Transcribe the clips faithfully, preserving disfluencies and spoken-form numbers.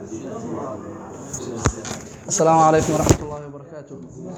السلام عليكم ورحمة الله وبركاته.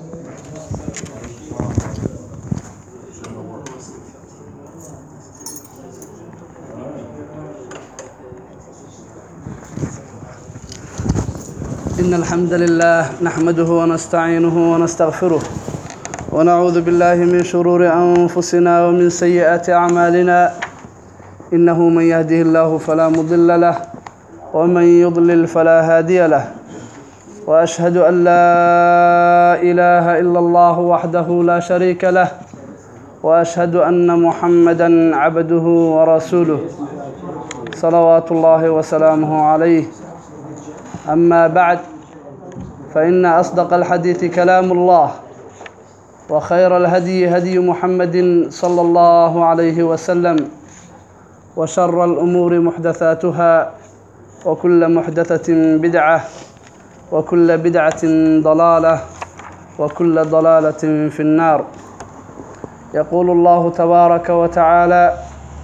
إن الحمد لله نحمده ونستعينه ونستغفره ونعوذ بالله من شرور أنفسنا ومن سيئات أعمالنا إنه من يهده الله فلا مضل له ومن يضلل فلا هادي له وأشهد أن لا إله إلا الله وحده لا شريك له وأشهد أن محمدًا عبده ورسوله صلوات الله وسلامه عليه. أما بعد، فإن أصدق الحديث كلام الله، وخير الهدي هدي محمد صلى الله عليه وسلم، وشر الأمور محدثاتها، وكل محدثة بدعة، وكل بدعة ضلالة، وكل ضلالة في النار. يقول الله تبارك وتعالى: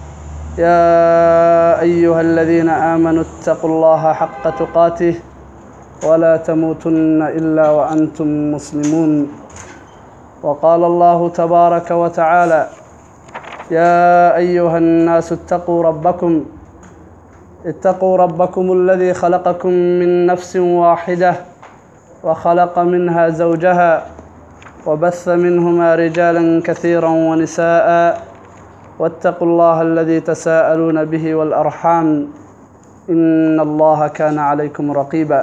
يا أيها الذين آمنوا اتقوا الله حق تقاته ولا تموتن إلا وأنتم مسلمون. وقال الله تبارك وتعالى: يا أيها الناس اتقوا ربكم اتقوا ربكم الذي خلقكم من نفس واحدة وخلق منها زوجها وبث منهما رجالا كثيرا ونساء واتقوا الله الذي تساءلون به والأرحام إن الله كان عليكم رقيبا.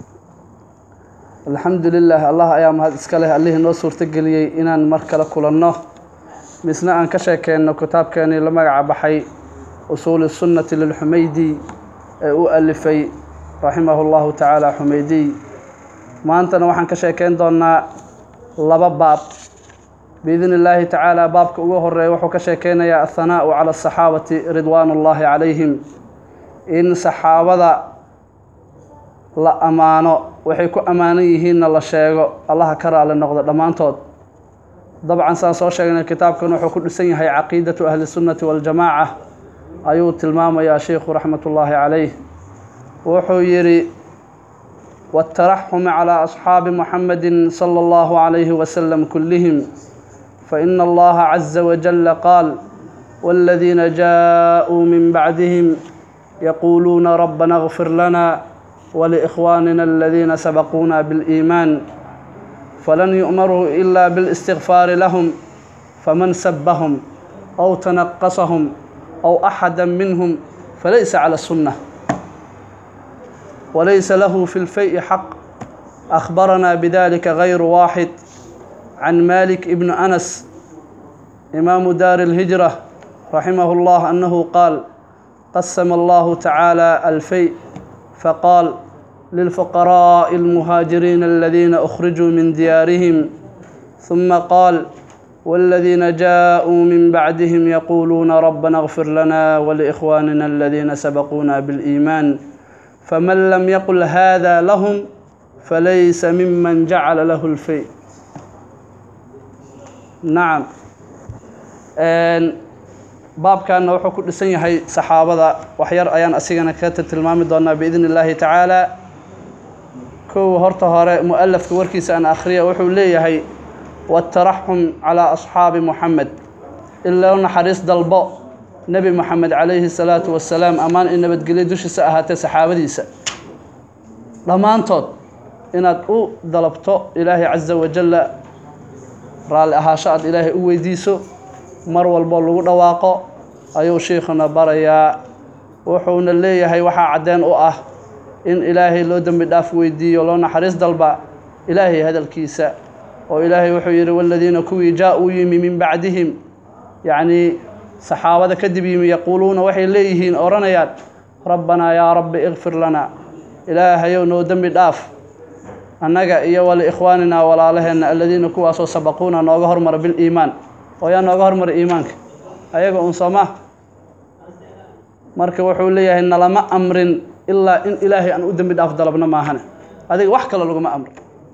الحمد لله الله أيام هذا إسكاله الله نصر تجلي إن مركل كلنا مثل أن كشك إن كتاب كان لما عبحي أصول السنة للحميدي أؤلفي رحمه الله تعالى حميدي. ما أنت نوحن كشكين دونا لباب بإذن الله تعالى بابك وهر وحو كشكين يا الثناء على الصحابة رضوان الله عليهم. إن صحابة لا أمانة وحيكو أمانيهن الله شيء الله كرى على النقطة دمانتود. طبعا سأصور شيئا الكتاب كانوا حكو سنة هي عقيدة أهل السنة والجماعة أيو تلمام يا شيخ رحمة الله عليه. وحو يري: والترحم على أصحاب محمد صلى الله عليه وسلم كلهم، فإن الله عز وجل قال: والذين جاءوا من بعدهم يقولون ربنا اغفر لنا ولإخواننا الذين سبقونا بالإيمان، فلن يؤمروا إلا بالاستغفار لهم، فمن سبهم أو تنقصهم أو أحدا منهم فليس على السنة وليس له في الفيء حق. أخبرنا بذلك غير واحد عن مالك ابن أنس إمام دار الهجرة رحمه الله أنه قال: قسم الله تعالى الفيء فقال: للفقراء المهاجرين الذين أخرجوا من ديارهم، ثم قال: والذين جاءوا من بعدهم يقولون ربنا اغفر لنا ولإخواننا الذين سبقونا بالإيمان، فمن لم يقل هذا لهم فليس ممن جعل له الفيء. نعم. باب كان وحو كل سنة هي صحابة وحير أيان أسيغنا كاتت المامد دونا بإذن الله تعالى. كو هرطة مؤلف كوركيس أن أخرية وحو ليه هي: والترحم على أصحاب محمد، إلا أن حريص دلبو نبي محمد عليه الصلاة والسلام أمان إن بتقلي دوش سأهات صحابة ديسة لما أنتود إن أو دلبتو إلهي عز وجل رال أهاشات إلهي أوي ديسو مروى البولو دواقو أيو شيخنا بريا وحونا اللي هي وحا عدين أو أه إن إلهي لو دم بداف ويديو لو نحريص دلبا إلهي هذا الكيسة وإلهي وحير: والذين كوي جاءوا يمي من بعدهم، يعني صحابة كذب يقولون وحي ليهين أورانيات ربنا يا رب اغفر لنا إلهي يونو دم بداف أنك إيا ولإخواننا ولا لهن الذين كوا سبقونا نوغهر مر بالإيمان ويا نوغهر مر إيمانك أيها أنصمه marka wuxuu leeyahay in lama amrin illa in ilaahi aan u dambi dhaaf dalabna ma ahana adiga wax kale lagu ma amr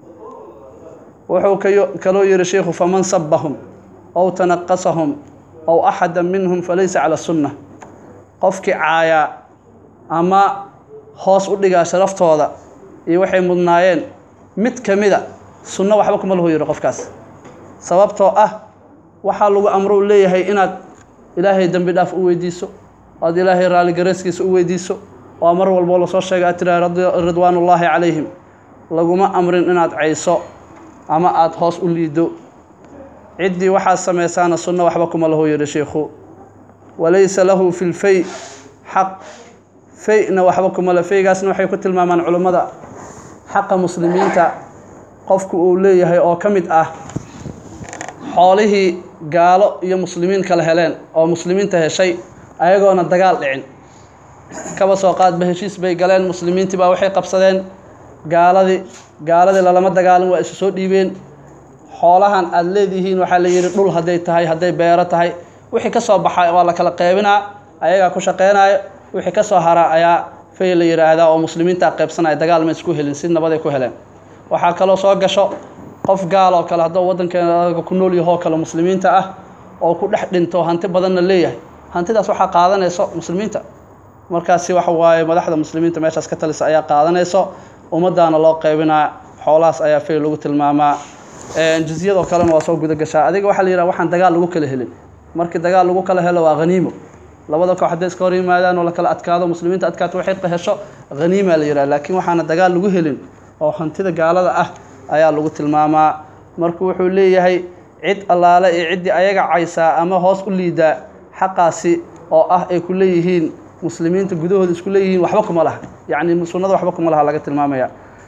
wuxuu kaloo yiri sheekhu faman sabbahum aw tanaqasahum aw ahadan minhum falaysa ala sunnah qofki caaya ama hoos u dhigaa sharaftooda iyo waxay mudnaayeen mid ka mida sunno waxba kuma lahu yidhi qofkaas sababtoo ah waxaa lagu amro u leeyahay inaad ilaahay dembi dhaaf u weydiiso aad ilaahay raali gareyskiisa u weydiiso oo mar walbo la soo sheegay atira ridwaanullaahi calayhim laguma amrin inaad cayso ama aad hoos u liido ciddii waxaa samaysaana sunno waxba kuma lahu yidhi sheekhu walaysa lahu fi lfay xaq fayna waxba kuma la faygaasna waxay ku tilmaamaan culummada xaqa muslimiinta qofku uu leeyahay oo ka mid ah xoolihii gaalo iyo muslimiin kala heleen oo muslimiinta heshay ayagoona dagaal dhicin kaba soo qaadba heshiis bay galeen muslimiintii baa waxay qabsadeen gaaladii gaaladii lalama dagaalin waa isu soo dhiibeen xoolahan aad leedihiin waxaa la yidhi dhul hadday tahay hadday beero tahay wixii ka soo baxay waa la kala qaybinaa ayagaa ku shaqaynaayo wixii ka soo haraa ayaa fay la yidhaahdaa oo muslimiinta qaybsanaya dagaal ma isku helin si nabaday ku heleen waxaa kaloo soo gasho qof gaal oo kale hadduu waddankeena ku nool yahoo kale muslimiinta ah oo ku dhex dhinto hanti badanna leeyahay hantidaas waxaa qaadanayso muslimiinta markaasi waxa waaye madaxda muslimiinta meeshaas ka talisa ayaa qaadanayso ummadaana loo qaybinaa xoolahaas ayaa fay lagu tilmaamaa jizyadoo kalena waa soo guda gashaa adiga waxaa la yidhaha waxaan dagaal lagu kala helin markii dagaal lagu kala helo waa haniimo labada koox hadday iska hor yimaadaan oo la kala adkaado muslimiinta adkaato waxay qahesho haniima la yidhaha laakiin waxaana dagaal lagu helin oo hantida gaalada ah ayaa lagu tilmaamaa marka wuxuu leeyahay cid allaale iyo ciddii ayaga caysaa ama hoos u liidaa xaqaasi oo ah ay ku leeyihiin muslimiinta gudahooda isku leeyihiin waxba kuma laha yacni sunnada waxba kuma laha laga tilmaamaya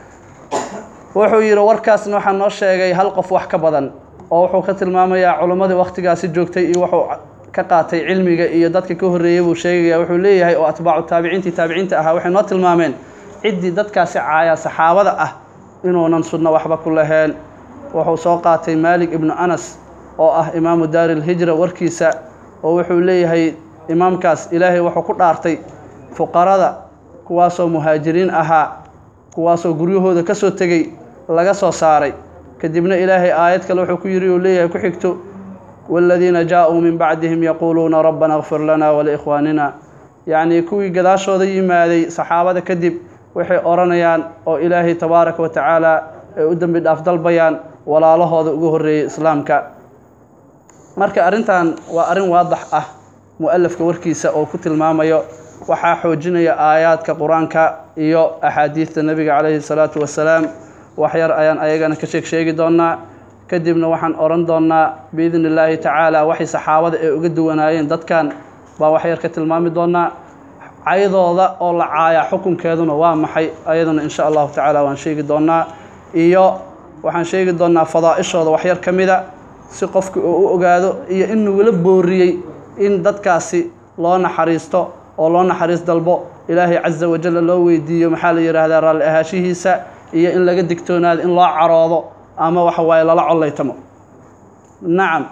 wuxuu yidhi warkaasna waxaa noo sheegay hal qof wax ka badan oo wuxuu ka tilmaamayaa culimmadii wakhtigaasi joogtay iyo wuxuu ka qaatay cilmiga iyo dadka ka horreeyey buu sheegaya wuxuu leeyahay oo atbaacu taabiciintii taabiciinta ahaa waxay noo tilmaameen ciddii dadkaasi caaya saxaabada ah inuunan sunno waxba ku lahayn wuxuu soo qaatay maalik ibnu anas oo ah imaamu daari lhijra warkiisa oo wuxuu leeyahay imaamkaas ilaahay wuxuu ku dhaartay fuqarada kuwaasoo muhaajiriin ahaa kuwaasoo guryahooda ka soo tegey laga soo saaray kadibna ilaahay aayad kale wuxuu ku yidhi uu leeyahay ku xigto waaladiina jaa-uu min bacdihim yaquuluuna rabbana kfir lana waliikhwaanina yacnii kuwii gadaashooda yimaaday saxaabada kadib waxay odhanayaan oo ilaahay tabaaraka wa tacaala ay u dembi dhaaf dalbayaan walaalahooda ugu horreeyey islaamka marka arrintan waa arrin waadax ah mu'alafka warkiisa oo ku tilmaamayo waxaa xoojinaya aayaadka qur-aanka iyo axaadiidta nebiga calayhi salaatu wasalaam wax yar ayaan ayagana ka sheeg sheegi doonnaa kadibna waxaan odhan doonnaa biidni illaahi tacaala waxay saxaabada ay uga duwanaayeen dadkan baa wax yar ka tilmaami doonnaa caydooda oo la caayaa xukunkeeduna waa maxay ayaduna insha allahu tacaala waan sheegi doonnaa iyo waxaan sheegi doonnaa fadaa'ishooda wax yar ka mida si qofki uu u ogaado iyo in nagula booriyey in dadkaasi loo naxariisto oo loo naxariis dalbo ilaahay caza wajalla loo weydiiyo maxaa la yidhaahdaa raalli ahaashihiisa iyo in laga digtoonaado in loo caroodo ama waxa waaye lala collaytamo nacam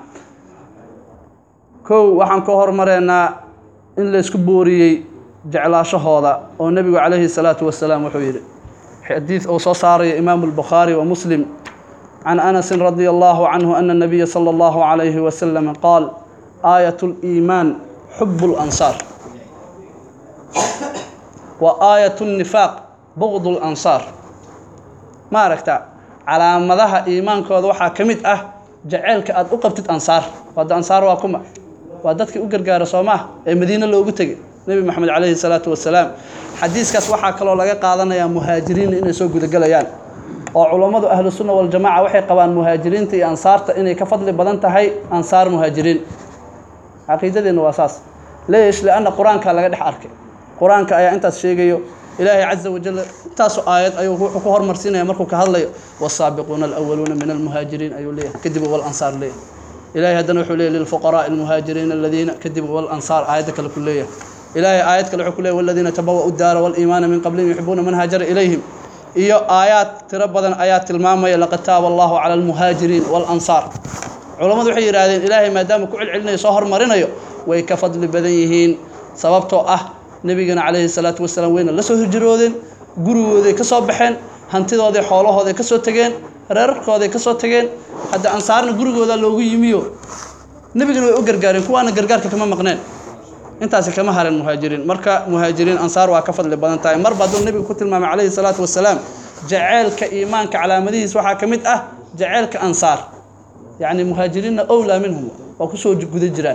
kow waxaan ka hormareynaa in laysku booriyey jeclaashahooda oo nebigu calayhi salaatu wasalaam wuxuu yidhi xadiid uu soo saarayo imaamu albukhaari wa muslim can anasin radia allahu canhu ana nabiya sala allahu calayhi wasalam qaal aayat liimaan xubu lansaar wa aayat nifaaq bugd lansaar ma aragta calaamadaha iimaankooda waxaa ka mid ah jaceylka aad u qabtid ansaar wada ansaar waa kuma waa dadkii u gargaara soo maah ee madiine loogu tegey nebi moxamed calayhi salaatu wasalaam xadiiskaas waxaa kaloo laga qaadanayaa muhaajiriin inay soo gudagelayaan oo culammadu ahlu sunna waljamaca waxay qabaan muhaajiriinta iyo ansaarta inay ka fadli badan tahay ansaar muhaajiriin caqiidadeenna waa saas leesh lianna qur-aankaa laga dhex arkay qur-aanka ayaa intaas sheegayo ilaahay caza wajalla intaasu aayad ayuu wuxuu ku hormarsiinaya markuu ka hadlayo wasaabiquuna alawaluuna min almuhaajiriin ayuu leeyahay kadib walansaar leeyahay ilaahay haddana wuxuu leeyahy lilfuqaraa'i almuhaajiriina aladiina kadib walansaar aayadda kale ku leeyahay ilaahay aayad kale wuxuu ku leeyahy waladiina tabawa'u daara waaliimaana min qablihim yuxibuuna man haajara ilayhim iyo aayaad tiro badan ayaa tilmaamaya laqad taaba allahu cala almuhaajiriin waalansaar culammadu waxay yidhaahdeen ilaahay maadaama ku celcelinayo soo hormarinayo way ka fadli badan yihiin sababtoo ah nebigana calayhi salaatu wasalaam wayna la soo hijroodeen gurigooday ka soo baxeen hantidooday xoolahooday ka soo tegeen reerarkooday ka soo tegeen hadda ansaarna gurigooda loogu yimiyo nebigana way u gargaareen kuwaana gargaarka kama maqneen intaas kama haran muhaajiriin marka muhaajiriin ansaar waa ka fadli badan tahay mar baad nabiga ku tilmaamay calayhi salaatu wasalaam jaceelka iimaanka calaamadihiis waxa kamid ah jaceelka ansaar yani muhaajiriinna awla minhum waa ku soo guda jiraan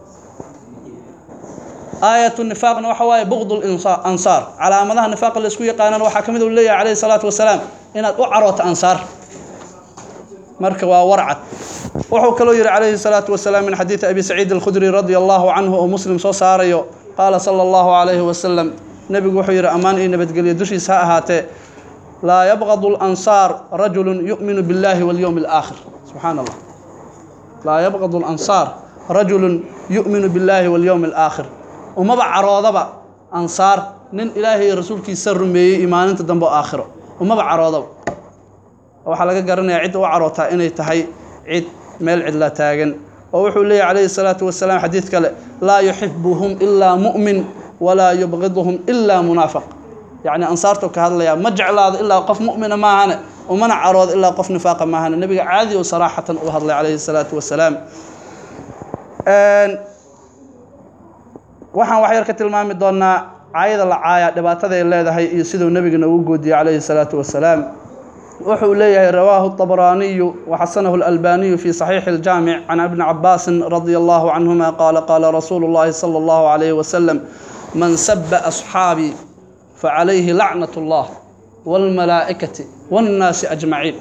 aayatu nifaaqna waxa waaye buqdul ansaar calaamadaha nifaaq la isku yaqaanana waxa kamid uu leeyahay calayhi salaatu wasalaam inaad u carooto ansaar marka waa warcad wuxuu kaloo yiri calayhi salaatu wasalaam min xadiith abi saciid al-khudri radiyallahu anhu oo muslim soo saarayo qaala sallallahu alayhi wasallam nabigu wuxuu yiri amaan iyo nabadgelyo dushiisa ha ahaatee laa yabghadu al-ansaar rajulun yu'minu billahi wal yawmil aakhir subhanallah laa yabghadu al-ansaar rajulun yu'minu billahi wal yawmil aakhir uma bacaroodaba ansaar nin ilaahay iyo rasuulkiisa rumeeyay iimaaninta dambe aakhiro uma bacaroodaba waxa laga garanayaa cid u carootaa inay tahay cid meel cid la taagan oo wuxuu leeyahay calayhi salaatu wasalaam xadiis kale laa yuhibbuhum illa mu'min wala yubghiduhum illa munaafiq yani ansaartu ka hadlaya ma jeclaado illa qof mu'mina ma ahana umana carood illa qof nifaaqa ma ahana nabiga caadi oo saraahatan u hadlay calayhi salaatu wasalaam een waxaan wax yar ka tilmaami doonaa caayada la caaya dhibaatada ay leedahay iyo sidoo nabiga ugu goodiyay calayhi salaatu wasalaam وحو ليه رواه الطبراني وحسنه الألباني في صحيح الجامع عن ابن عباس رضي الله عنهما قال قال رسول الله صلى الله عليه وسلم من سب أصحابي فعليه لعنة الله والملائكة والناس أجمعين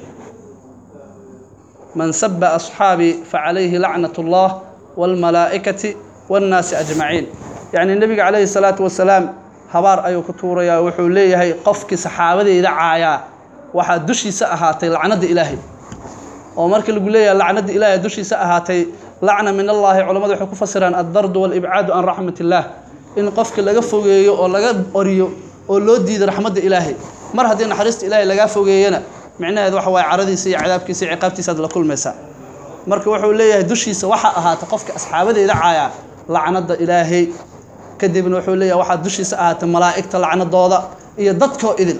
من سب أصحابي فعليه لعنة الله والملائكة والناس أجمعين يعني النبي عليه الصلاة والسلام هبار أيو كتورة يا وحو ليه قفك صحابة دعايا waxa dushiisa ahaatay lacnada ilaahay oo markii lagu leeyahay lacnada ilaahay dushiisa ahaatay lacna min Allah culimadu waxay ku fasiraan ad-dard wal ib'ad an rahmatillah in qofka laga fogeeyo oo laga oriyo oo loo diido raxmada ilaahay mar hadii naxariista ilaahay laga fogeeyana macnaheedu waxa way caradiisa iyo cadaabkiisa iyo ciqaabtiisa la kulmaysa marka wuxuu leeyahay dushiisa waxa ahaatay qofka asxaabadeeda caaya lacnada ilaahay kadibna wuxuu leeyahay waxa dushiisa ahaatay malaa'ikta lacnadooda iyo dadka idin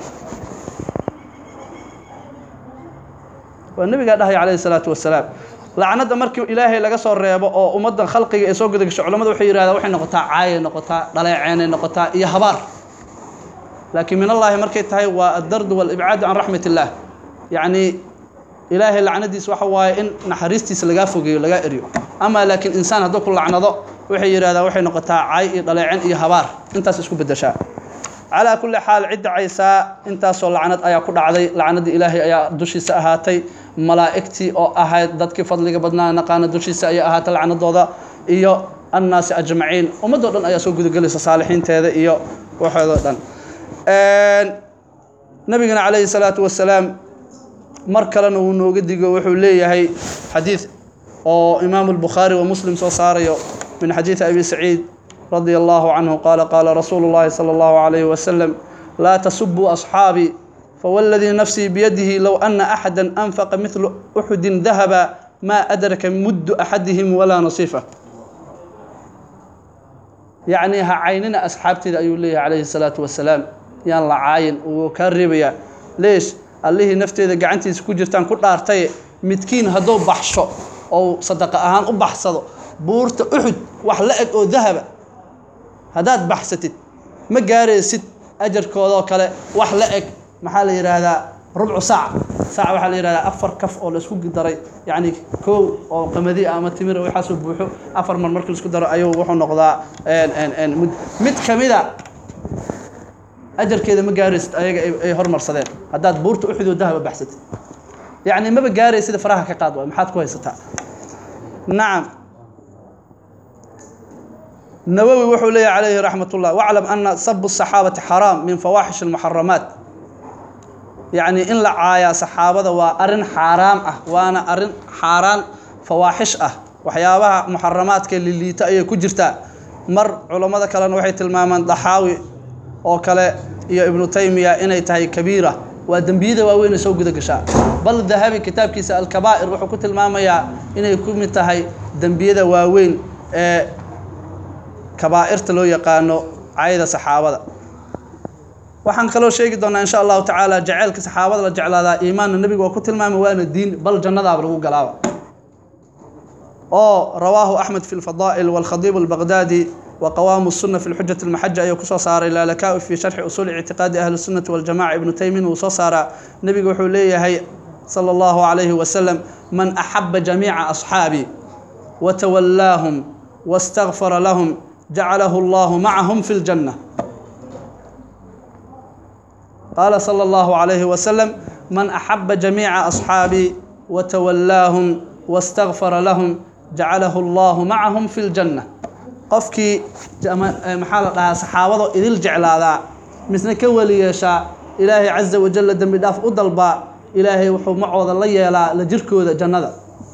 والنبي قال عليه الصلاة والسلام لعنة مركي إلهي لقى صار ريبه أو أمضى خلقي يسوق ذلك الشعلة ما دوحي هذا وحين نقطع عاين نقطع طلع عين نقطع يهبار لكن من الله مركي تهي والدرد والإبعاد عن رحمة الله يعني إلهي لعنة دي سوحوا إن نحرستي سلقا فوقي لقى إريو أما لكن إنسان هذوك اللعنة ضو وحي هذا وحين نقطع عاين طلع عين يهبار أنت سكوب الدشاء على كل حال عد عيسى انت سو لعنت ايا ku dhacday lacnada ilaahay ayaa dushiisa ahaatay malaa'ikti oo ahayd dadkii fadliga badnaa naqaan dushiisa ayaa ahaatay lacnadooda iyo annaas ajmaciin ummadoo dhan ayaa soo gudagalaysa saalixiinteeda iyo waxooda dhan een nabigana calayhi salaatu wasalaam mar kalena uu nooga digo wuxuu leeyahay xadiis oo imaam al-bukhari wa muslim soo saarayo min xadiis abi saciid رضي الله عنه قال قال رسول الله صلى الله عليه وسلم لا تسبوا أصحابي فوالذي نفسي بيده لو أن أحدا أنفق مثل أحد ذهب ما أدرك مد أحدهم ولا نصيفه يعني عيننا أصحابتي أيو ليه عليه الصلاة والسلام يلا عاين وكربيا ليش الله نفتي إذا قعنتي سكوجرتان كل أرتي متكين هدو بحشو أو صدق أهان أبحصدو بورت أحد وحلقك أو ذهب هداد بحثتت ما قاريست أجر كوضو كلا وحلقك محل يرادا ربع ساعة ساعة وحل يرادا أفر كف أو لسكوك دري يعني كو أو قمدي أما تمر ويحاسب بوحو أفر من مركز سكوك دري أيو وحو نقضاء إن إن إن مد مد كميدا أجر كذا ما قاريست أي أي هرمر صديق هداد بورت أحد وذهب بحثتت يعني ما بقاريست إذا فراها كقادوة محاد كويستها نعم النووي وحولي عليه رحمة الله واعلم أن سب الصحابة حرام من فواحش المحرمات يعني إن لعايا صحابة وأرن حرام أه وأنا أرن حرام فواحش أه وحيابها محرمات كاللي تأيي كجرتا مر علماء كلان وحي تلماما ضحاوي أو كلا يا ابن تيمية إني تهي كبيرة ودنبيدة وين سوق دقشاء بل الذهبي كتاب كيس الكبائر وحو كتل ماما يا إني يكون تهي دنبيدة وين آه كبائرت لو يقانو عيدا صحابة waxaan kaloo sheegi doonaa insha Allah ta'ala jaceelka saxaabada la jeclaada iimaan nabiga waa ku tilmaamay waana diin bal jannada lagu galaaba oo rawaahu Ahmad fi al-Fadaa'il wal Khadib al-Baghdadi وقوام السنة في الحجة المحجة أيو كسو صار إلى لكاء في شرح أصول اعتقاد أهل السنة والجماعة ابن تيمين وصو صار نبي وحوليه هي صلى الله عليه وسلم من أحب جميع أصحابي وتولاهم واستغفر لهم جعله الله معهم في الجنة. قال صلى الله عليه وسلم من أحب جميع أصحابي وتولاهم واستغفر لهم جعله الله معهم في الجنة. قفكي محل صحابته إذ الجعل هذا مثل كولي يشاء إلهي عز وجل دم داف أضلبا إلهي وحو معوض الله يلا لجركو ذا جنة.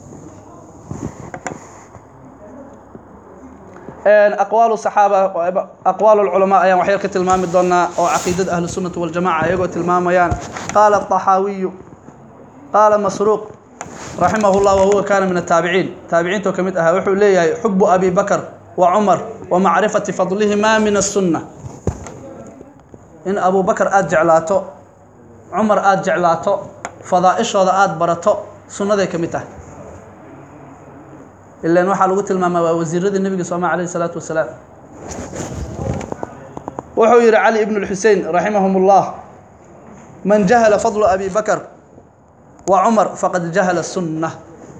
أقوال الصحابة أقوال العلماء أيام وحيرك تلمام الدنا أو عقيدة أهل السنة والجماعة يقول تلمام أيام. قال الطحاوي قال مسروق رحمه الله وهو كان من التابعين تابعين توكمتها وحو ليه حب أبي بكر وعمر ومعرفة فضلهما من السنة. إن أبو بكر آد جعلاته عمر آد جعلاته فضائش هذا آد برته سنة ذي كمته إلا أنه حال قلت الماما وزير النبي صلى الله عليه الصلاة والسلام. وحوير علي بن الحسين رحمهم الله من جهل فضل أبي بكر وعمر فقد جهل السنة.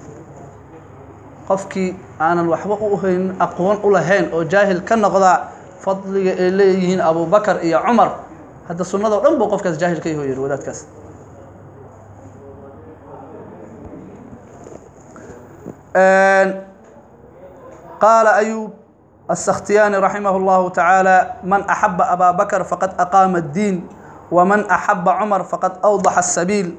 قفكي أنا الوحبقهن أقوان أولهين أو جاهل كنقضى فضل إليهن أبو بكر يا عمر هذا السنة ده لم بقف كاس جاهل كي هو يرودات كاس. قال أيوب السختياني رحمه الله تعالى من أحب أبا بكر فقد أقام الدين ومن أحب عمر فقد أوضح السبيل.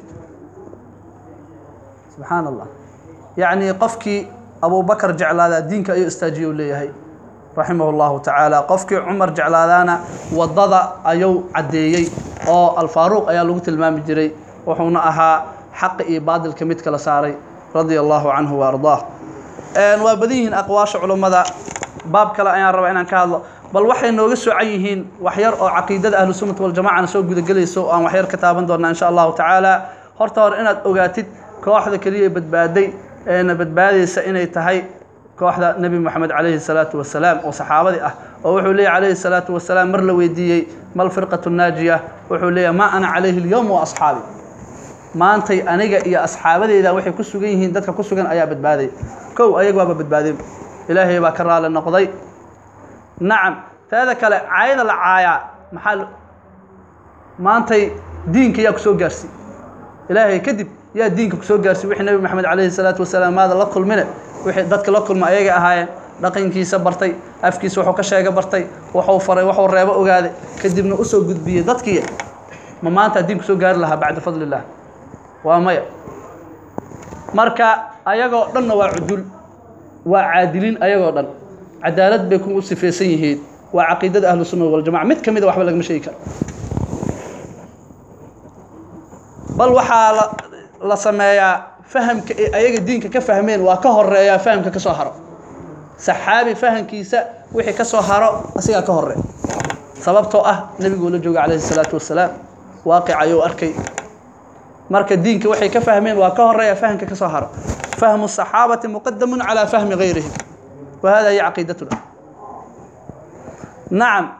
سبحان الله. يعني قفكي أبو بكر جعل هذا دينك أي استاجيو ليه رحمه الله تعالى قفكي عمر جعل هذانا وضض أيو عديي أو الفاروق أيا لغة المام جري وحونا أها حق إيباد الكميت كالساري رضي الله عنه وأرضاه. أن وبديهن أقواش علماء باب كلا أيان ربعنا كهذا بل وحي نوجسوا عيهن وحير أو عقيدة أهل السنة والجماعة نسوق جد جلي سوء أو وحير كتابا دورنا إن شاء الله تعالى هرتور إن أوجاتد كواحدة كلية بدبادي إن بدبادي سئني تهي كواحدة نبي محمد عليه الصلاة والسلام وصحابته أه وحولي عليه الصلاة والسلام مر لويدي ما الفرقة الناجية وحولي ما أنا عليه اليوم وأصحابي ما أنت أنيجا يا أصحابي إذا وحي كسوجين دتك كسوجين أيا بدبادي كو أيا جواب بدبادي إلهي بكر على النقضي. نعم هذا كلا عايد العايا محل ما أنت دينك يا كسو جرسي إلهي كذب يا دينك كسو جرسي وحي النبي محمد عليه الصلاة والسلام هذا لقل منه وحي دتك لقل ما أيجا هاي لقين كيس برتي أفكيس وحو كشاجة برتي وحو فري وحو الرابع وقاعد كذب من أسو جد بيه دتك ما ما أنت دينك كسو جار لها بعد فضل الله وما مركا أيجا دنا وعدل وعادلين أيجا دنا عدالة بيكون صفيسيه وعقيدة أهل السنة والجماعة مت كم إذا وحبل لك مشيكا بل وحال لا سمايا فهم أيجا دينك كفهمين وكهر يا فهم كسهرة سحابي فهم كيسة وحي كسهرة أسيا كهر سببته أه النبي يقول له عليه الصلاة والسلام واقع يو أركي مركز دينك وحي كفهمين وكهر يا فهم كسهرة فهم الصحابة مقدم على فهم غيرهم وهذا هي عقيدتنا. نعم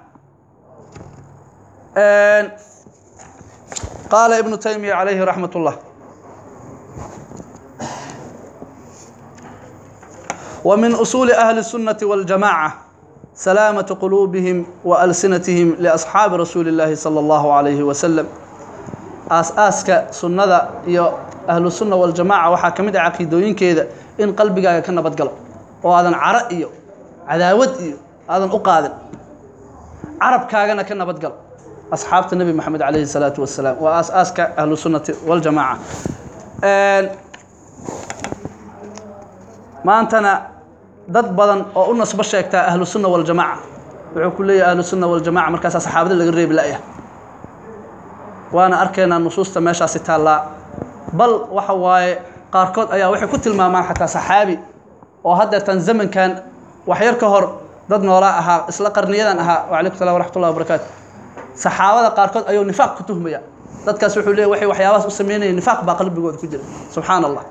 قال ابن تيمية عليه رحمة الله ومن أصول أهل السنة والجماعة سلامة قلوبهم وألسنتهم لأصحاب رسول الله صلى الله عليه وسلم. أساسك سنة يا أهل السنة والجماعة وحاكمين عقيدوين كذا إن قلبك كان بدقلب وهذا عرق عداوة هذا أقادر عرب كاغنا كنا بدقلب أصحاب النبي محمد عليه الصلاة والسلام وأساسك أهل السنة والجماعة. ما أنتنا ضد بدن أو الناس بشيكتا أهل السنة والجماعة وكلية أهل السنة والجماعة مركز أصحاب اللي قريب لأيه وأنا أركينا النصوص تماشى ستة الله بل وحواي قاركود أيا وحي كنت الماما حتى صحابي وهذا تنزمن كان وحير كهر ضدنا وراءها إسلا قرنيدا أها وعليكم السلام ورحمة الله وبركاته صحابة قاركود أيو نفاق كتهم يا ضد كسوحوا لي وحي وحياواس أسميني نفاق باقلب بيقول كجر سبحان الله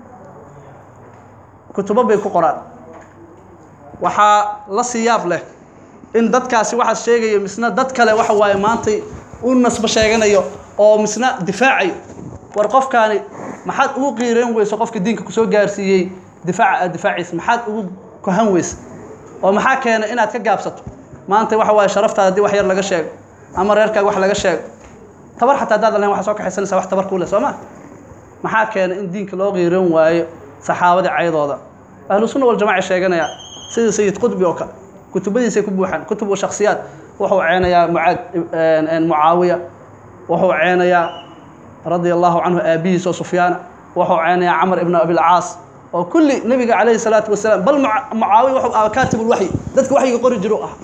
كتب بيكو قرآن وحا لا سياب له in dadkaasi waxa sheegayo misna dad kale waxa waaye maantay u nasba sheeganayo oo misna difaacayo war qofkaani maxaad ugu qiireen weyso qofka diinka ku soo gaarsiiyay difaaca difaaciis maxaad ugu kohan weyso oo maxaa keenay inaad ka gaabsato maanta waxa waaye sharaftaada hadii wax yar laga sheego ama reerkaaga wax laga sheego tabar xataa dad leen waxa soo kaxaysanaysa wax tabar ku leh Soomaa maxaa keenay in diinka loo qiireen waayo saxaabada caydooda ahlu sunna wal jamaa sheeganaya sida sayid qudbi oo kale kutubadiisa ku buuxan kutub oo shakhsiyaad wuxuu ceenayaa mucaad en muaawiya wuxuu ceenayaa radiyallahu anhu abihi sufyaan wuxuu ceenayaa amr ibn abi al-aas oo kulli nabiga kaleey salaatu wasalaam bal muaawiya wuxuu ah kaatib al-wahyi dadka wahyiga qori jiro ah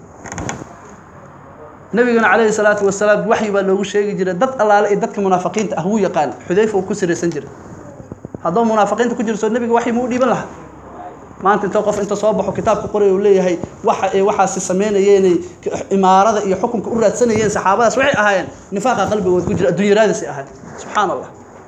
nabiga kaleey salaatu wasalaam wahyi baa loogu sheegi jiray dad allaale ee dadka munaafiqiinta ah uu yaqaan xudayfa uu ku siraysan jiray haddii munaafiqiinta ku jirto nabiga wahyi muu dhiiban lahaa maanta inta qof inta soo baxo kitaabka qoray uu leeyahay waxa ay waxaasi sameynayeen imaarada iyo xukunka u raadsanayeen saxaabadaas waxay ahaayeen nifaaqa qalbigooda ku jira adduunyadaasi ahayd subhanallah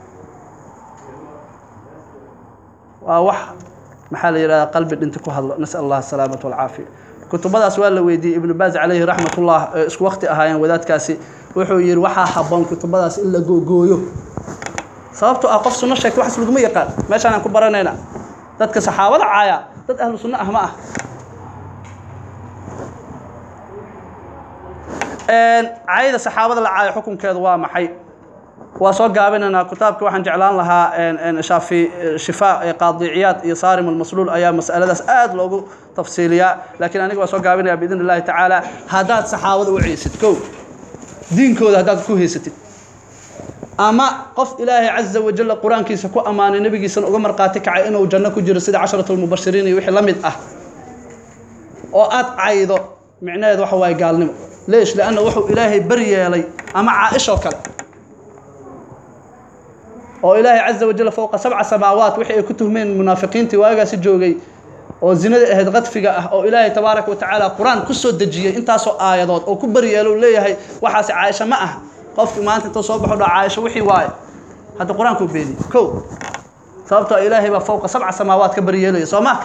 waa wax maxaa la yiraahdaa qalbi dhinta ku hadlo nasal allah salaamatu wal aafiya kutubadaas waa la weydiiyay ibn baaz alayhi rahmatullah isku waqti ahaayeen wadaadkaasi wuxuu yiri waxa haboon kutubadaas in la googooyo sababtoo ah qof sunno sheegto wax lagu yaqaan meeshaan aan ku baranayna dadka saxaabada caaya dad ahlu sunna ah ma ah een caayada saxaabada la caayo xukunkeedu waa maxay waa soo gaabinana kitaabka waxaan jeclaan lahaa een een shaafi shifaa qaadiciyaad iyo saarim al-masluul ayaa mas'aladaas aad loogu tafsiiliyaa laakiin aniga waa soo gaabinaya biidin illaahi tacaala hadaad saxaabada u ciisid kow diinkooda hadaad ku heysatid ama qof ilaahay azza wa jalla quraankiisa ku amaanay nabigiisana uga marqaati kacay inuu janno ku jiro sida asharatul mubashiriin iyo wixii lamid ah oo aad caydo micnaheedu waxa way gaalnimo leesh laana wuxuu ilaahay baryeelay ama caaisha kale oo ilaahay azza wa jalla fawqa sab'a samaawaat wixii ay ku tuhmeen munaafiqiintii waagaasi joogay oo zinada ahayd qadfiga ah oo ilaahay tabaaraka wa tacaala quraan ku soo dajiyay intaas oo aayadood oo ku baryeelo leeyahay waxaas caaisha ma ah qofki maanta inta soo baxo Aisha wixii waay hada quraanku beedi ko sababta ilaahay ba fawqa sab'a samaawaat ka bariyeelay Soomaa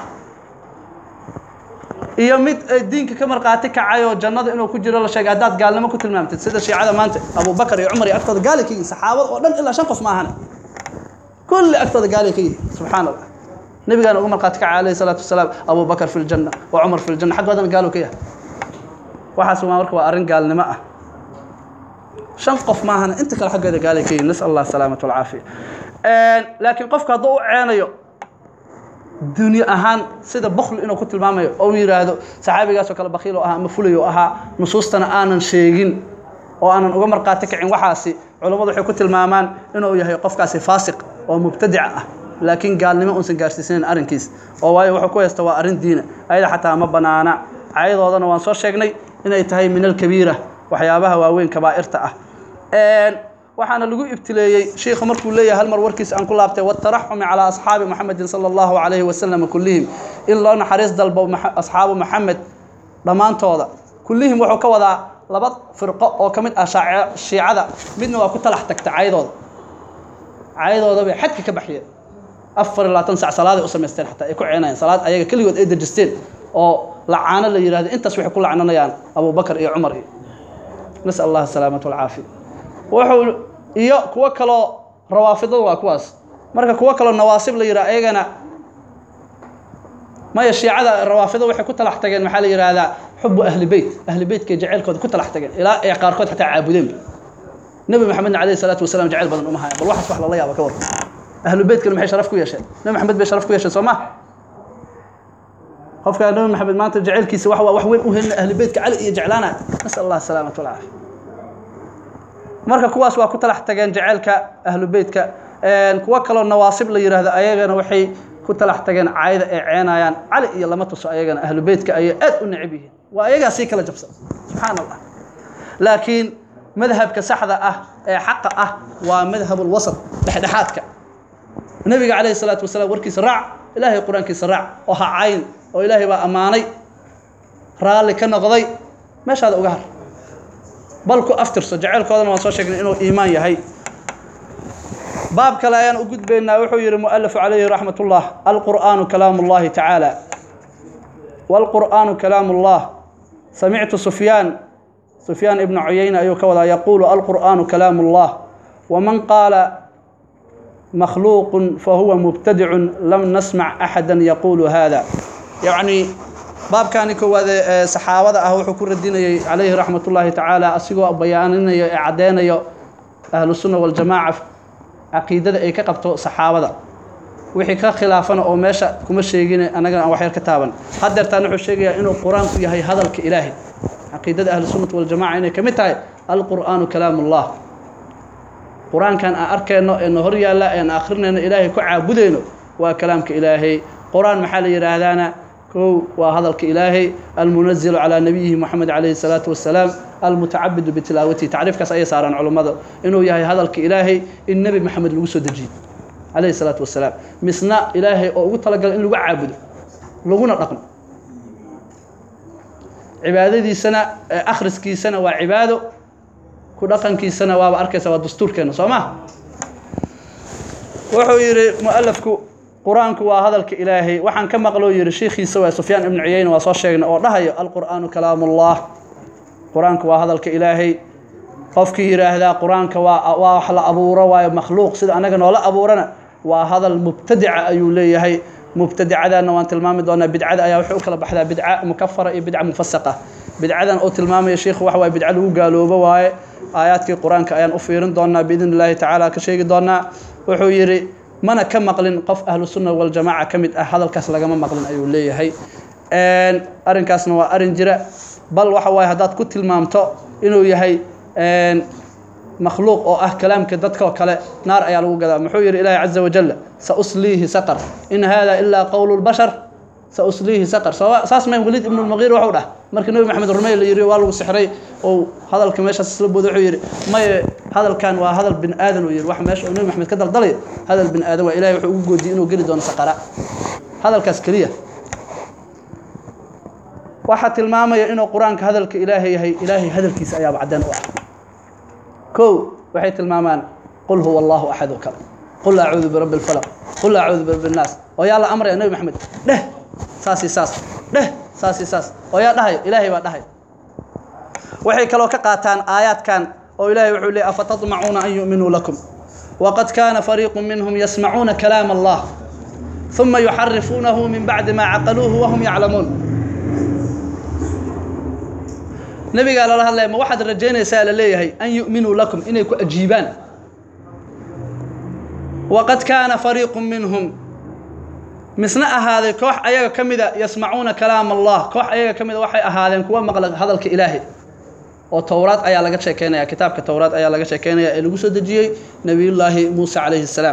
iyo mid diinka ka marqaati kacayo jannada inuu ku jiro la sheegay dad gaalnimo ku tilmaamtay sida shiicada maanta Abu Bakar iyo Umar iyo agtooda gaalikii saxaabada oo dhan ilaa shan qof ma ahana kulli agtooda gaalikii subhanallah nabiga ugu marqaati kacay salaatu wasalaam Abu Bakar fil janna wa Umar fil janna xaqoodan gaalo kaya waxaas markaa waa arin gaalnimo ah shan qof ma ahana inta kala xaqeeda gaalikii nas Allah salaamatu wal aafiya een laakiin qofka haduu u ceenayo dunya ahaan sida bukhli inuu ku tilmaamayo oo yiraahdo saxaabigaas oo kala baqiil oo ah ama fulayo aha nusuustana aanan sheegin oo aanan uga marqaati kicin waxaasi culimadu waxay ku tilmaamaan inuu yahay qofkaasi faasiq oo mubtadic ah laakiin gaalnimo uusan gaarsiisanayn arinkiis oo waayo wuxuu ku heesta waa arin diina ayada xataa ma banaana ayadoodana waan soo sheegnay inay tahay min al-kabiira waxyaabaha waaweyn kabaa'irta ah een waxaana lagu ibtileeyay sheekhu markuu leeyahay hal mar warkiis aan ku laabtay wa tarahum ala ashabi muhammad sallallahu alayhi wa sallam kullihim illa naxariis dalbo ashabu muhammad dhamaantooda kullihim wuxuu ka wadaa laba firqo oo kamid ah shiicada midna waa ku talax tagtay caydooda caydooda bay xadka ka baxiyeen afar iyo labaatan saac salaad ay u sameysteen xataa ay ku ceenayeen salaad ayaga kaligood ay dajisteen oo lacaana la yiraahdo intaas waxay ku lacananayaan Abu Bakar iyo Umar nasal Allah salaamatu wal aafiya wuxuu iyo kuwa kale rawaafidada waa kuwaas marka kuwa kale nawaasib la yiraahdo ayagana ma ya shiicada rawaafida waxay ku talax tageen maxaa la yiraahdaa xubbu ahli bayt ahli baytka jaceelkooda ku talax tageen ilaa ay qaarkood xataa caabudeen nabi maxamed alayhi salaatu wasalaam jaceyl badan uma hayo bal waxa wax la yaabo ka war ahli baytka maxay sharaf ku yeesheen nabi maxamed bay sharaf ku yeesheen Soomaa qofka nabi maxamed maanta jaceelkiisa wax wax weyn u helna ahli baytka cali iyo jeclaana nasal Allah salaamatu wal aafiya marka kuwaas waa ku talax tageen jaceelka ahli baytka een kuwa kale nawaasib la yiraahdo ayagana waxay ku talax tageen caayda ee ceenayaan cali iyo lama tuso ayagana ahli baytka ay aad u necib yihiin waa ayaga si kala jabsan subhanallah laakiin madhabka saxda ah ee xaqa ah waa madhabul wasat dhexdhexaadka nabiga kaleey salaatu wasalaam warkiisa raac ilaahay quraankiisa raac oo ha cayn oo ilaahay baa amaanay raali ka noqday meeshaada uga har bal ku aftirso jaceelkoodana waan soo sheegnay inuu iimaan yahay باب كلايان وجود بيننا وحير مؤلف عليه رحمة الله القرآن كلام الله تعالى والقرآن كلام الله سمعت سفيان سفيان ابن عيينة أيو كوضا يقول القرآن كلام الله ومن قال مخلوق فهو مبتدع لم نسمع أحدا يقول هذا. يعني باب كان كوذا صحابة أهو حكور الدين عليه رحمة الله تعالى أسيقوا بياننا إعدانا أهل السنة والجماعة عقيدة أي كقبتو صحابة وحي كخلافنا أو ماشى كم الشيءين أنا جا وحير كتابا هذا تانو الشيء إنه القرآن فيه هي هذا الإلهي عقيدة أهل السنة والجماعة إنه كمتى القرآن كلام الله القرآن كان أركنه إنه هريا لا إن آخرنا إن إلهي كعبدينه وكلام كإلهي قرآن محل يرادنا كو وهذا الإلهي المنزل على نبيه محمد عليه الصلاة والسلام المتعبد بتلاوته تعرف كسائر صار علماء إنه يهي هذا الإلهي النبي محمد الوسود الجيد عليه الصلاة والسلام مسنا إلهي أو طلق إنه عابد لغونا رقم عبادة دي سنة أخرس كي سنة وعباده كل كي سنة وأركس ودستور كانوا صماه وحوير مؤلفك قرآنك وهذا الإلهي وحن كما قالوا يرى شيخي سوى سفيان ابن عيينة وصار شيخنا ورهي القرآن كلام الله قرآنك وهذا الإلهي قفك يرى هذا قرآنك وحل أبورة ومخلوق سيد أنا قلنا ولا أبورنا وهذا المبتدع أيوليه هي مبتدع ذا نوان تلمام دونا بدعة أيا وحوك لبحذا بدعة مكفرة بدعة مفسقة بدعة أو تلمام يا شيخ وحوى بدعة له قالوا بواي آيات القرآن كأيان أفيرن دونا بإذن الله تعالى كشيء دونا وحويري mana ka maqlin qof ahlu sunna wal jamaa kamid ah hadalkaas laga ma maqlin ayuu leeyahay een arinkaasna waa arin jira bal waxa way hadaad ku tilmaamto inuu yahay een makhluuq oo ah kalaamka dadka kale naar ayaa lagu gadaa muxuu yiri ilaahay azza wa jalla sa uslihi saqar in hada illa qawlu al bashar sa uslihi saqar saas ma walid ibn al mughir wuxuu dhahay markii nabi maxamed rumay la yiri waa lagu sixray oo hadalka meesha isla buudo wuxuu yiri may hadalkan waa hadal bin aadan oo yiri wax meesha nabi maxamed ka daldalay hadal bin aadan waa ilaahay wuxuu ugu goodiyay inuu gali doono saqara hadalkaas kaliya waxa tilmaamaya inuu quraanka hadalka ilaahay yahay ilaahay hadalkiisa ayaa bacdan u ah ko waxay tilmaamaan qul huwa allah ahad kal qul a'udhu bi rabbil falaq qul a'udhu bi rabbin nas oo yaa la amray nabi maxamed dheh saasi saas dheh saasi saas oo yaa dhahay ilaahay baa dhahay waxay kala ka qaataan aayadkan oo ilaahay wuxuu leeyahay afatatma'una an yu'minu lakum waqad kana fariiqun minhum yasma'una kalam allah thumma yuharrifunahu min ba'di ma 'aqaluhu wa hum ya'lamun nabiga la hadlay ma waxad rajaynaysaa la leeyahay an yu'minu lakum inay ku ajiibaan waqad kana fariiqun minhum misna ahaaday koox ayaga kamida yasma'una kalam allah koox ayaga kamida waxay ahaadeen kuwa maqla hadalka ilaahay oo tawraad ayaa laga sheekeynaya kitaabka tawraad ayaa laga sheekeynaya ee lagu soo dajiyay nabiyullaahi muusa alayhi salaam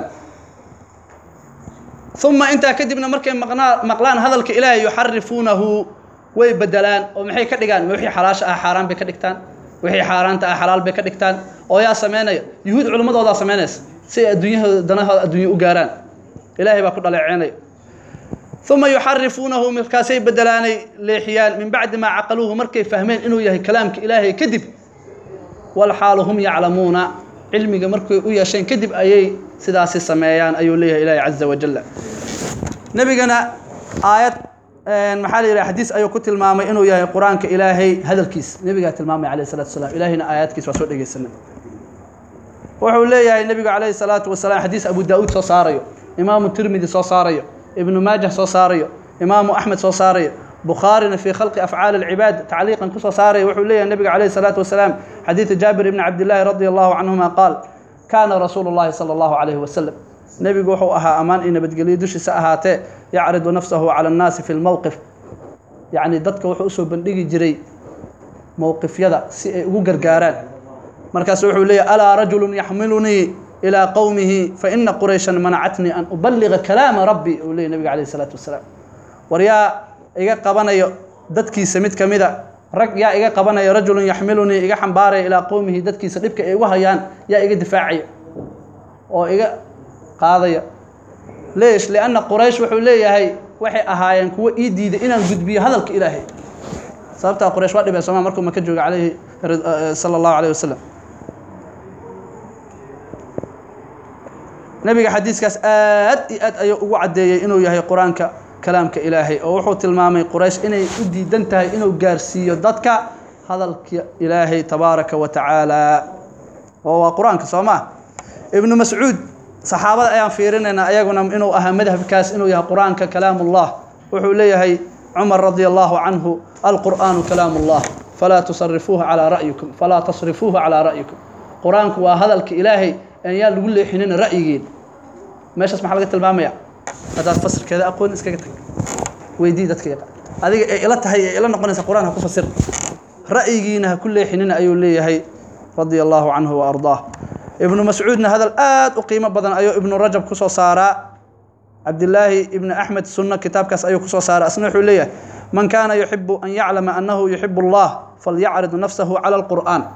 thumma inta kadibna markay maqlaan hadalka ilaahay yuharrifunahu way badalaan oo maxay ka dhigaan wixii xalaasha ah xaraan bay ka dhigtaan wixii xaaraanta ah xalaal bay ka dhigtaan oo yaa sameynaya yuhuud culimadooda sameynaysa si adduunyaha danaha adduunyo u gaaraan ilaahay baa ku dhaleeceynay ثم يحرفونه من كاسي بدلاني لحيان من بعد ما عقلوه مركي فهمين إنه يهي كلامك إلهي كذب والحال هم يعلمون علمي مركي ويا شيء كذب أي سداسي السمايان أي ليه إلهي عز وجل نبينا آيات محالي حديث أيو كتل مامي إنه يهي قرآن كإلهي هذا الكيس نبينا المامي عليه الصلاة والسلام إلهينا آيات كيس وسوء لقي السنة وحول ليه النبي عليه الصلاة والسلام حديث أبو داود صاريو إمام الترمذي صاريو ابن ماجه صاريو إمام أحمد صاريو بخاري في خلق أفعال العباد تعليقا كسو صاريو وحوليه النبي عليه الصلاة والسلام حديث جابر بن عبد الله رضي الله عنهما قال كان رسول الله صلى الله عليه وسلم نبي وحو أها أمان إن بتقلي دوش سأهاته يعرض نفسه على الناس في الموقف يعني ضدك وحو أسو بندقي جري موقف يدا وقرقاران مركز وحوليه ألا رجل يحملني إلى قومه فإن قريشا منعتني أن أبلغ كلام ربي ولي النبي عليه الصلاة والسلام وريا إيجا قبنا دتكي سميت كمدا رج يا إيجا قبنا رجل يحملني إيجا حنباري إلى قومه دتكي سدبك وهيان يا إيجا دفاعي أو إيجا قاضية ليش لأن قريش وحولية هي وحي أهاين كوا إيدي إن الجد بيه هذا الإلهي صارتها قريش وادي بسماه مركم ما كجوا عليه صلى الله عليه وسلم نبي حديث كاس آد آد أيو وعدي إنه يهي قرآنك kalaamka ilaahay oo wuxuu tilmaamay quraysh inay u diidan tahay inuu gaarsiiyo dadka hadalka ilaahay tabaaraka wa tacaala oo quraanka Soomaa ibn Mas'ud saxaabada ayaan fiirinayna ayaguna inuu ahaa madhabkaas inuu yahay quraanka kalaamullah wuxuu leeyahay Umar radiyallahu anhu al-Qur'anu kalaamullah fala tusarrifuhu ala ra'yikum fala tasrifuhu ala ra'yikum quraanku waa hadalka ilaahay aan yaa lagu leexinin ra'yigiin meeshas maxaa laga tilmaamaya hadaad fasirkeeda aqoon iskaga tag weydii dadka yaqaan adiga ay ila tahay ay ila noqonaysa quraanka ku fasir ra'yigiina ha ku leexinin ayuu leeyahay radiyallahu anhu wa ardaah ibn Mas'udna hadal aad u qiimo badan ayuu ibn Rajab ku soo saaraa Abdullah ibn Ahmad Sunnah kitabkaas ayuu ku soo saaraa asna wuxuu leeyahay man kana yuhibbu an ya'lama annahu yuhibbu Allah falya'rid nafsahu 'ala al-Qur'an